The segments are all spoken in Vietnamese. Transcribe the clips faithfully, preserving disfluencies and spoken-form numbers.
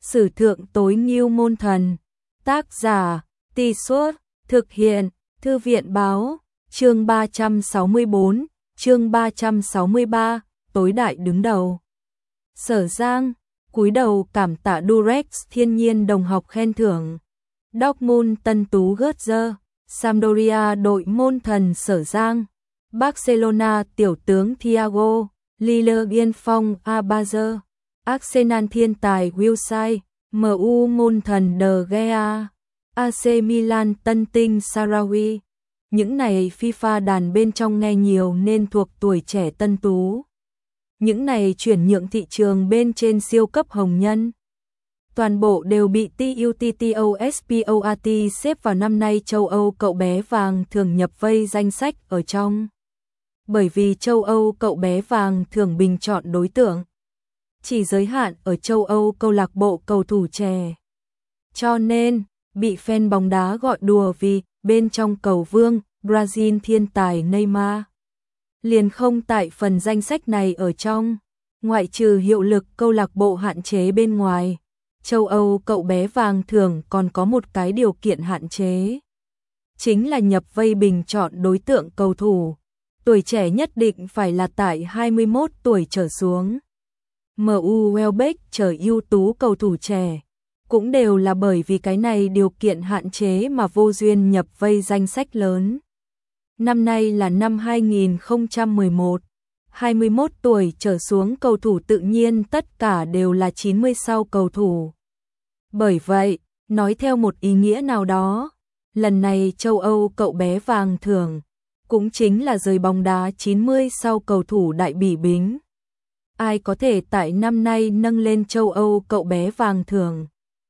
Sử thượng tối ngưu môn thần. Tác giả, Tì Suốt, thực hiện, Thư viện báo, chương ba trăm sáu mươi tư, chương ba trăm sáu mươi ba, tối đại đứng đầu. Sở Giang, cúi đầu cảm tạ Durex thiên nhiên đồng học khen thưởng. Dortmund tân tú Götze, Sampdoria đội môn thần Sở Giang, Barcelona tiểu tướng Thiago, Lille Biên Phong Abazer, Arsenal thiên tài Wilshere, em u môn thần De Gea, a xê Milan tân tinh Sarawi. Những này FIFA đàn bên trong nghe nhiều nên thuộc tuổi trẻ tân tú. Những này chuyển nhượng thị trường bên trên siêu cấp hồng nhân. Toàn bộ đều bị TUTTOSPORT xếp vào năm nay châu Âu cậu bé vàng thường nhập vây danh sách ở trong. Bởi vì châu Âu cậu bé vàng thường bình chọn đối tượng chỉ giới hạn ở châu Âu câu lạc bộ cầu thủ trẻ. Cho nên, bị fan bóng đá gọi đùa vì bên trong cầu vương, Brazil thiên tài Neymar liền không tại phần danh sách này ở trong. Ngoại trừ hiệu lực câu lạc bộ hạn chế bên ngoài, châu Âu cậu bé vàng thường còn có một cái điều kiện hạn chế. Chính là nhập vây bình chọn đối tượng cầu thủ. Tuổi trẻ nhất định phải là tại hai mươi mốt tuổi trở xuống. em u Welbeck trở ưu tú cầu thủ trẻ. Cũng đều là bởi vì cái này điều kiện hạn chế mà vô duyên nhập vây danh sách lớn. Năm nay là năm hai nghìn không trăm mười một, hai mươi mốt tuổi trở xuống cầu thủ tự nhiên tất cả đều là chín mươi sau cầu thủ. Bởi vậy, nói theo một ý nghĩa nào đó, lần này châu Âu cậu bé vàng thưởng, cũng chính là rời bóng đá chín mươi sau cầu thủ đại bỉ bính. Ai có thể tại năm nay nâng lên châu Âu cậu bé vàng thưởng?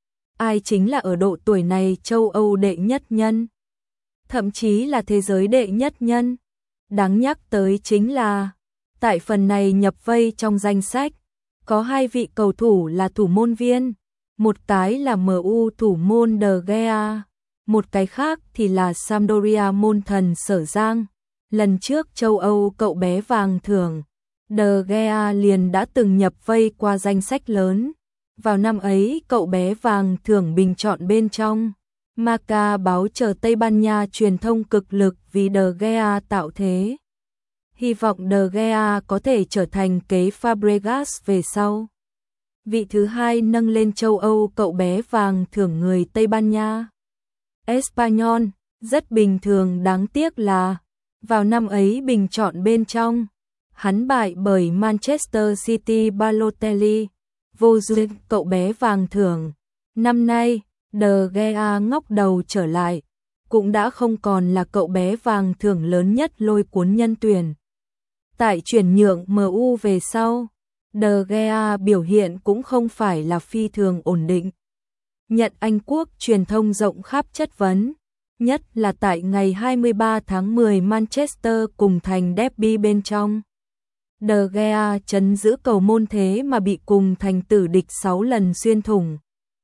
Ai chính là ở độ tuổi này châu Âu đệ nhất nhân? Thậm chí là thế giới đệ nhất nhân. Đáng nhắc tới chính là, tại phần này nhập vây trong danh sách, có hai vị cầu thủ là thủ môn viên. Một cái là em u thủ môn De Gea, một cái khác thì là Sampdoria môn thần Sở Giang. Lần trước châu Âu cậu bé vàng thưởng, De Gea liền đã từng nhập vây qua danh sách lớn. Vào năm ấy cậu bé vàng thưởng bình chọn bên trong. Marca báo chờ Tây Ban Nha truyền thông cực lực vì De Gea tạo thế. Hy vọng De Gea có thể trở thành kế Fabregas về sau. Vị thứ hai nâng lên châu Âu cậu bé vàng thưởng người Tây Ban Nha. Espanyol, rất bình thường đáng tiếc là, vào năm ấy bình chọn bên trong, hắn bại bởi Manchester City Balotelli, vô duyên cậu bé vàng thưởng. Năm nay, De Gea ngóc đầu trở lại, cũng đã không còn là cậu bé vàng thưởng lớn nhất lôi cuốn nhân tuyển. Tại chuyển nhượng em u về sau, De Gea biểu hiện cũng không phải là phi thường ổn định. Nhận Anh Quốc truyền thông rộng khắp chất vấn, nhất là tại ngày hai mươi ba tháng mười Manchester cùng thành derby bên trong. De Gea chấn giữ cầu môn thế mà bị cùng thành tử địch sáu lần xuyên thủng.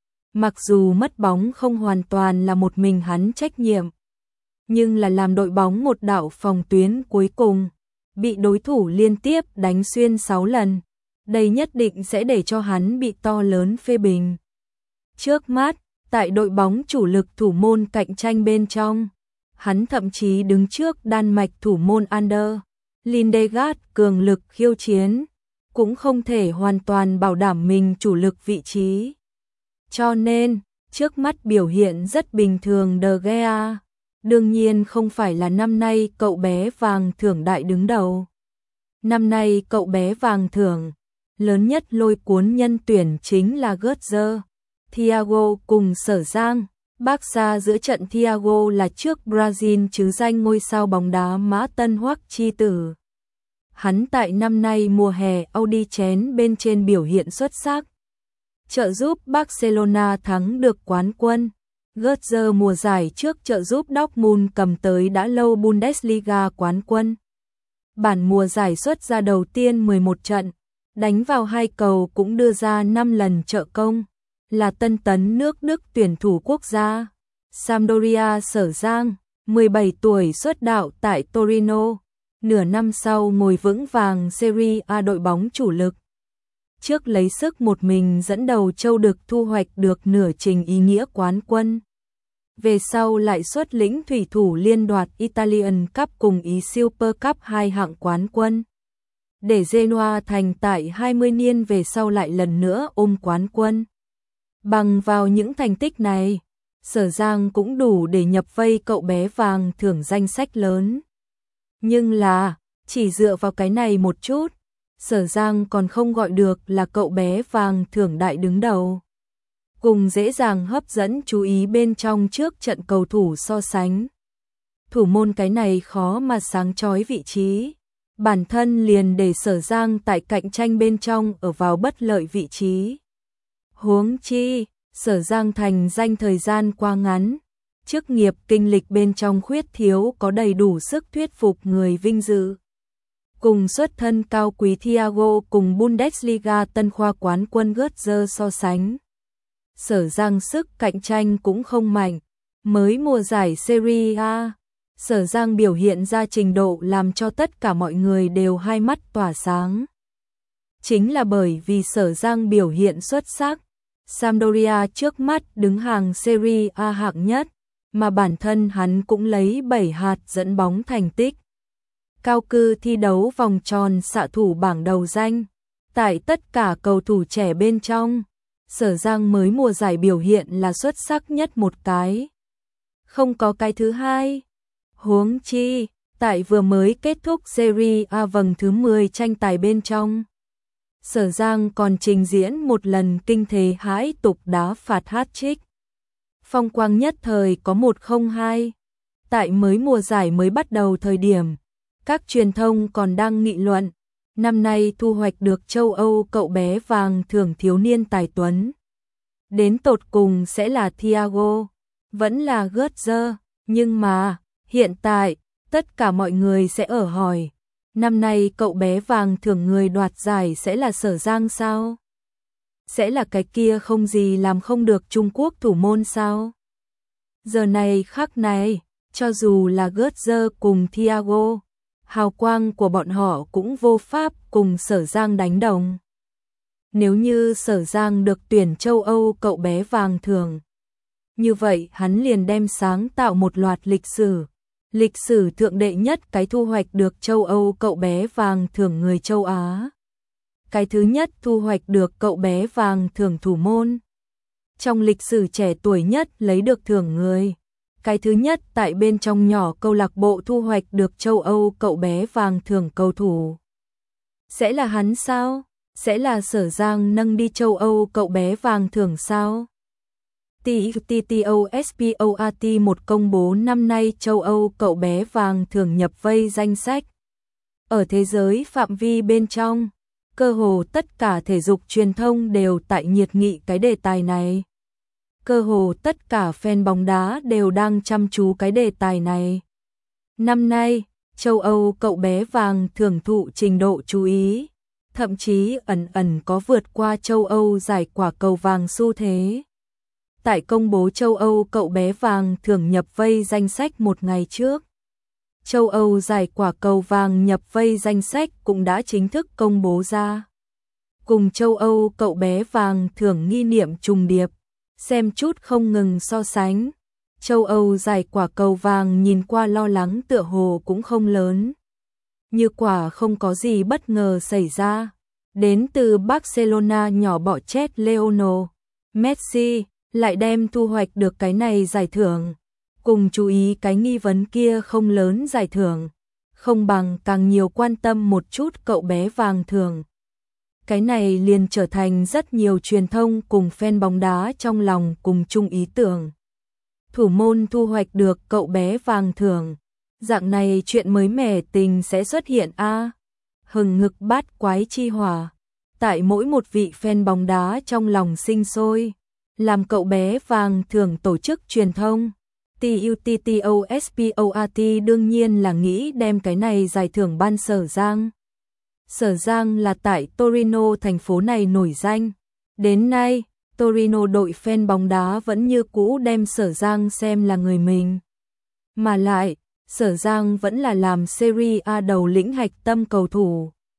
Mặc dù mất bóng không hoàn toàn là một mình hắn trách nhiệm, nhưng là làm đội bóng một đạo phòng tuyến cuối cùng, bị đối thủ liên tiếp đánh xuyên sáu lần. Đây nhất định sẽ để cho hắn bị to lớn phê bình. Trước mắt, tại đội bóng chủ lực thủ môn cạnh tranh bên trong, hắn thậm chí đứng trước Đan Mạch thủ môn Ander Lindegaard cường lực khiêu chiến, cũng không thể hoàn toàn bảo đảm mình chủ lực vị trí. Cho nên, trước mắt biểu hiện rất bình thường De Gea, đương nhiên không phải là năm nay cậu bé vàng thưởng đại đứng đầu. Năm nay cậu bé vàng thưởng, lớn nhất lôi cuốn nhân tuyển chính là Götze, Thiago cùng Sở Giang. Barca giữa trận Thiago là trước Brazil chứ danh ngôi sao bóng đá Mã Tân Hoắc chi tử. Hắn tại năm nay mùa hè Audi chén bên trên biểu hiện xuất sắc, trợ giúp Barcelona thắng được quán quân. Götze mùa giải trước trợ giúp Dortmund cầm tới đã lâu Bundesliga quán quân. Bản mùa giải xuất ra đầu tiên mười một trận, đánh vào hai cầu cũng đưa ra năm lần trợ công, là tân tấn nước Đức tuyển thủ quốc gia. Sampdoria Sở Giang, mười bảy tuổi xuất đạo tại Torino, nửa năm sau ngồi vững vàng Serie A đội bóng chủ lực. trước lấy sức một mình dẫn đầu Châu Đực thu hoạch được nửa trình ý nghĩa quán quân. Về sau lại xuất lĩnh thủy thủ liên đoạt Italian Cup cùng ý Super Cup hai hạng quán quân. Để Genoa thành tại hai mươi niên về sau lại lần nữa ôm quán quân. Bằng vào những thành tích này, Sở Giang cũng đủ để nhập vây cậu bé vàng thưởng danh sách lớn. Nhưng là, chỉ dựa vào cái này một chút, Sở Giang còn không gọi được là cậu bé vàng thưởng đại đứng đầu. Cùng dễ dàng hấp dẫn chú ý bên trong trước trận cầu thủ so sánh. Thủ môn cái này khó mà sáng chói vị trí. Bản thân liền để Sở Giang tại cạnh tranh bên trong ở vào bất lợi vị trí. Huống chi, Sở Giang thành danh thời gian qua ngắn, chức nghiệp kinh lịch bên trong khuyết thiếu có đầy đủ sức thuyết phục người vinh dự. Cùng xuất thân cao quý Thiago cùng Bundesliga tân khoa quán quân Götze so sánh. Sở Giang sức cạnh tranh cũng không mạnh, mới mùa giải Serie A. Sở Giang biểu hiện ra trình độ làm cho tất cả mọi người đều hai mắt tỏa sáng. Chính là bởi vì Sở Giang biểu hiện xuất sắc, Sampdoria trước mắt đứng hàng Serie A hạng nhất, mà bản thân hắn cũng lấy bảy hạt dẫn bóng thành tích. Cao cư thi đấu vòng tròn xạ thủ bảng đầu danh, tại tất cả cầu thủ trẻ bên trong, Sở Giang mới mùa giải biểu hiện là xuất sắc nhất một cái. Không có cái thứ hai. Huống chi, tại vừa mới kết thúc Serie A vòng thứ mười tranh tài bên trong, Sở Giang còn trình diễn một lần kinh thế hãi tục đá phạt hat-trick. Phong quang nhất thời có một không hai. Tại mới mùa giải mới bắt đầu thời điểm, các truyền thông còn đang nghị luận, năm nay thu hoạch được châu Âu cậu bé vàng thưởng thiếu niên tài tuấn. Đến tột cùng sẽ là Thiago, vẫn là Götze, nhưng mà, hiện tại, tất cả mọi người sẽ ở hỏi, năm nay cậu bé vàng thưởng người đoạt giải sẽ là Sở Giang sao? Sẽ là cái kia không gì làm không được Trung Quốc thủ môn sao? Giờ này khắc này, cho dù là Götze cùng Thiago, hào quang của bọn họ cũng vô pháp cùng Sở Giang đánh đồng. Nếu như Sở Giang được tuyển châu Âu cậu bé vàng thưởng, như vậy hắn liền đem sáng tạo một loạt lịch sử. Lịch sử thượng đệ nhất cái thu hoạch được châu Âu cậu bé vàng thưởng người châu Á. Cái thứ nhất thu hoạch được cậu bé vàng thưởng thủ môn. Trong lịch sử trẻ tuổi nhất lấy được thưởng người. Cái thứ nhất tại bên trong nhỏ câu lạc bộ thu hoạch được châu Âu cậu bé vàng thưởng cầu thủ. Sẽ là hắn sao? Sẽ là Sở Giang nâng đi châu Âu cậu bé vàng thưởng sao? TITTOSPORT một công bố năm nay châu Âu cậu bé vàng thưởng nhập vây danh sách. Ở thế giới phạm vi bên trong, cơ hồ tất cả thể dục truyền thông đều tại nhiệt nghị cái đề tài này. Cơ hồ tất cả fan bóng đá đều đang chăm chú cái đề tài này. Năm nay, châu Âu cậu bé vàng thưởng thụ trình độ chú ý, thậm chí ẩn ẩn có vượt qua châu Âu giải quả cầu vàng xu thế. Tại công bố châu Âu cậu bé vàng thưởng nhập vây danh sách một ngày trước, châu Âu giải quả cầu vàng nhập vây danh sách cũng đã chính thức công bố ra. Cùng châu Âu cậu bé vàng thưởng nghi niệm trùng điệp, xem chút không ngừng so sánh. Châu Âu giải quả cầu vàng nhìn qua lo lắng tựa hồ cũng không lớn. Như quả không có gì bất ngờ xảy ra. Đến từ Barcelona nhỏ bỏ chết Lionel Messi lại đem thu hoạch được cái này giải thưởng. Cùng chú ý cái nghi vấn kia không lớn giải thưởng, không bằng càng nhiều quan tâm một chút cậu bé vàng thưởng. Cái này liền trở thành rất nhiều truyền thông cùng fan bóng đá trong lòng cùng chung ý tưởng. Thủ môn thu hoạch được cậu bé vàng thưởng. Dạng này chuyện mới mẻ tình sẽ xuất hiện a à? Hừng ngực bát quái chi hỏa. Tại mỗi một vị fan bóng đá trong lòng sinh sôi. Làm cậu bé vàng thưởng tổ chức truyền thông. TUTTOSPORT đương nhiên là nghĩ đem cái này giải thưởng ban Sở Giang. Sở Giang là tại Torino thành phố này nổi danh. Đến nay, Torino đội fan bóng đá vẫn như cũ đem Sở Giang xem là người mình. Mà lại, Sở Giang vẫn là làm Serie A đầu lĩnh hạch tâm cầu thủ.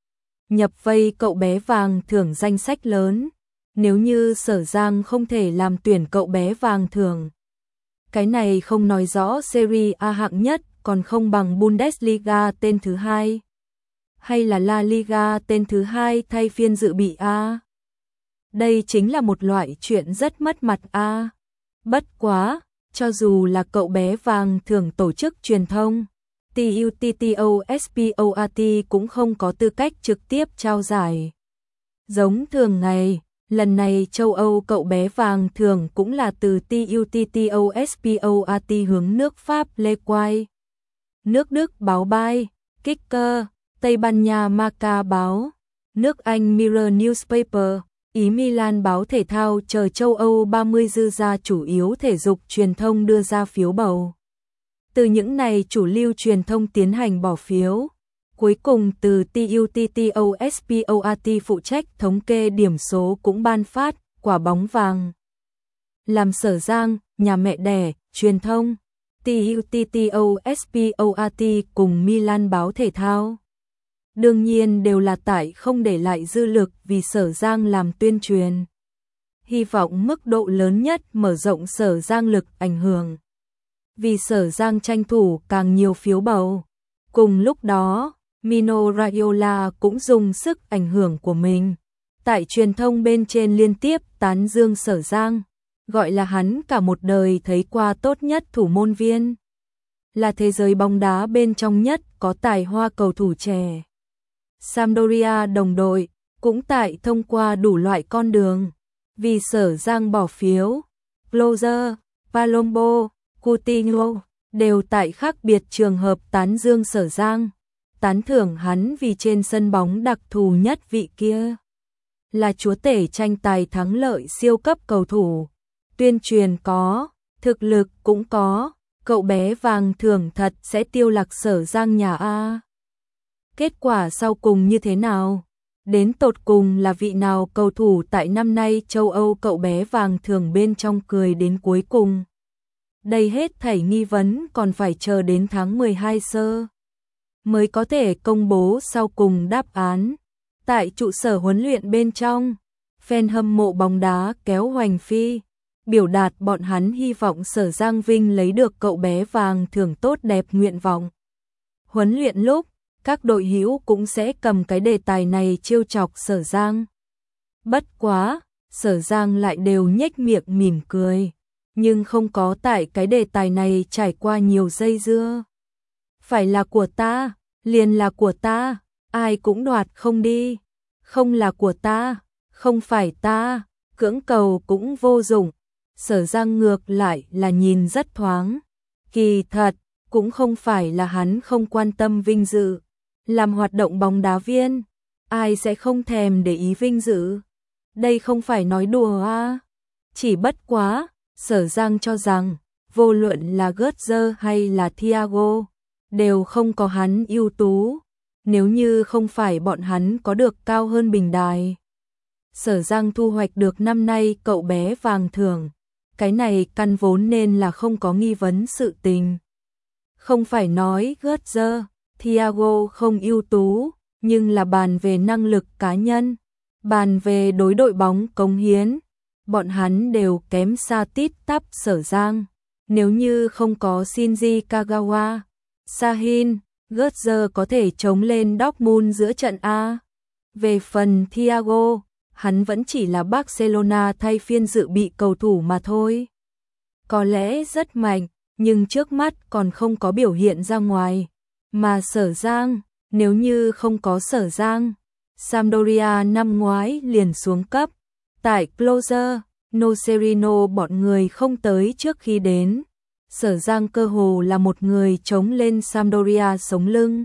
nhập vây cậu bé vàng thưởng danh sách lớn. Nếu như Sở Giang không thể làm tuyển cậu bé vàng thưởng, cái này không nói rõ Serie A hạng nhất còn không bằng Bundesliga tên thứ hai, hay là La Liga tên thứ hai thay phiên dự bị A. Đây chính là một loại chuyện rất mất mặt A. Bất quá, cho dù là cậu bé vàng thưởng tổ chức truyền thông, TUTTOSPORT cũng không có tư cách trực tiếp trao giải. Giống thường ngày, lần này châu Âu cậu bé vàng thưởng cũng là từ TUTTOSPORT hướng nước Pháp Le Quai, nước Đức báo Bai, Kicker, Tây Ban Nha Marca báo, nước Anh Mirror Newspaper, Ý Milan báo thể thao chờ châu Âu ba mươi dư ra chủ yếu thể dục truyền thông đưa ra phiếu bầu. Từ những này chủ lưu truyền thông tiến hành bỏ phiếu. Cuối cùng từ TUTTOSPORT phụ trách thống kê điểm số cũng ban phát quả bóng vàng. Làm Sở Giang, nhà mẹ đẻ, truyền thông, TUTTOSPORT cùng Milan báo thể thao. Đương nhiên đều là tại không để lại dư lực vì Sở Giang làm tuyên truyền. Hy vọng mức độ lớn nhất mở rộng Sở Giang lực ảnh hưởng. Vì Sở Giang tranh thủ càng nhiều phiếu bầu. Cùng lúc đó, Mino Raiola cũng dùng sức ảnh hưởng của mình. Tại truyền thông bên trên liên tiếp tán dương Sở Giang, gọi là hắn cả một đời thấy qua tốt nhất thủ môn viên. Là thế giới bóng đá bên trong nhất có tài hoa cầu thủ trẻ. Sampdoria đồng đội, cũng tại thông qua đủ loại con đường. Vì Sở Giang bỏ phiếu, Closer, Palombo, Coutinho, đều tại khác biệt trường hợp tán dương Sở Giang. Tán thưởng hắn vì trên sân bóng đặc thù nhất vị kia. Là chúa tể tranh tài thắng lợi siêu cấp cầu thủ. Tuyên truyền có, thực lực cũng có, cậu bé vàng thưởng thật sẽ tiêu lạc Sở Giang nhà A. Kết quả sau cùng như thế nào? Đến tột cùng là vị nào cầu thủ tại năm nay châu Âu cậu bé vàng thưởng bên trong cười đến cuối cùng? Đây hết thảy nghi vấn còn phải chờ đến tháng mười hai sơ mới có thể công bố sau cùng đáp án. Tại trụ sở huấn luyện bên trong, fan hâm mộ bóng đá kéo Hoành Phi, biểu đạt bọn hắn hy vọng Sở Giang Vinh lấy được cậu bé vàng thưởng tốt đẹp nguyện vọng. Huấn luyện lúc, các đội hữu cũng sẽ cầm cái đề tài này trêu chọc Sở Giang. Bất quá, Sở Giang lại đều nhếch miệng mỉm cười, nhưng không có tại cái đề tài này trải qua nhiều dây dưa. Phải là của ta, liền là của ta, ai cũng đoạt không đi. Không là của ta, không phải ta, cưỡng cầu cũng vô dụng. Sở Giang ngược lại là nhìn rất thoáng. Kỳ thật, cũng không phải là hắn không quan tâm vinh dự. Làm hoạt động bóng đá viên, ai sẽ không thèm để ý vinh dự. Đây không phải nói đùa à. Chỉ bất quá, Sở Giang cho rằng, vô luận là Götze hay là Thiago, đều không có hắn ưu tú. Nếu như không phải bọn hắn có được cao hơn bình đài. Sở Giang thu hoạch được năm nay cậu bé vàng thưởng. Cái này căn vốn nên là không có nghi vấn sự tình. Không phải nói Götze, Thiago không ưu tú, nhưng là bàn về năng lực cá nhân, bàn về đối đội bóng cống hiến, bọn hắn đều kém xa tít tắp Sở Giang. Nếu như không có Shinji Kagawa, Sahin, Götze có thể chống lên Dortmund giữa trận A. Về phần Thiago, hắn vẫn chỉ là Barcelona thay phiên dự bị cầu thủ mà thôi. Có lẽ rất mạnh, nhưng trước mắt còn không có biểu hiện ra ngoài. Mà Sở Giang, nếu như không có Sở Giang, Sampdoria năm ngoái liền xuống cấp. Tại Closer, Nocerino bọn người không tới trước khi đến. Sở Giang cơ hồ là một người chống lên Sampdoria sống lưng.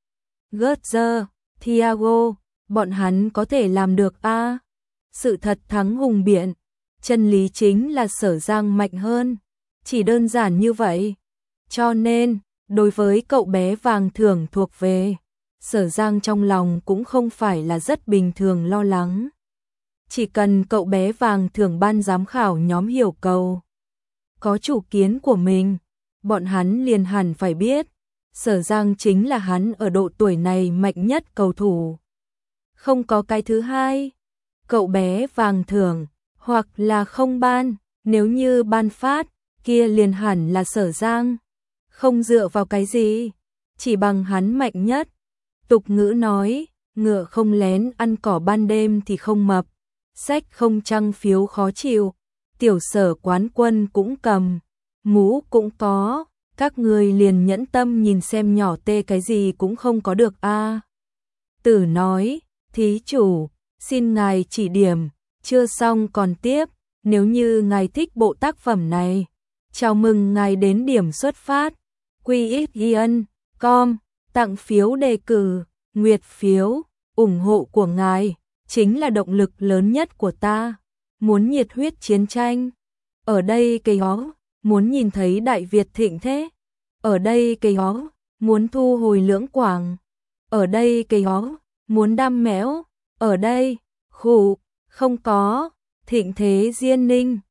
Götze, Thiago, bọn hắn có thể làm được a? À? Sự thật thắng hùng biện, chân lý chính là Sở Giang mạnh hơn, chỉ đơn giản như vậy. Cho nên, đối với cậu bé vàng thưởng thuộc về, Sở Giang trong lòng cũng không phải là rất bình thường lo lắng. Chỉ cần cậu bé vàng thưởng ban giám khảo nhóm hiểu cầu, có chủ kiến của mình, bọn hắn liền hẳn phải biết, Sở Giang chính là hắn ở độ tuổi này mạnh nhất cầu thủ. không có cái thứ hai. Cậu bé vàng thưởng, hoặc là không ban, nếu như ban phát, kia liền hẳn là Sở Giang. Không dựa vào cái gì, chỉ bằng hắn mạnh nhất. Tục ngữ nói, ngựa không lén ăn cỏ ban đêm thì không mập, sách không trăng phiếu khó chịu. Tiểu Sở quán quân cũng cầm, mũ cũng có, các người liền nhẫn tâm nhìn xem nhỏ tê cái gì cũng không có được a. Tử nói, thí chủ, xin ngài chỉ điểm, chưa xong còn tiếp, nếu như ngài thích bộ tác phẩm này, chào mừng ngài đến điểm xuất phát, quy ích yên, com, tặng phiếu đề cử, nguyệt phiếu, ủng hộ của ngài, chính là động lực lớn nhất của ta, muốn nhiệt huyết chiến tranh, ở đây cây ó, muốn nhìn thấy Đại Việt thịnh thế, ở đây cây ó, muốn thu hồi Lưỡng Quảng, ở đây cây ó, muốn đam mẽo, ở đây, khủ, không có, thịnh thế Diên Ninh.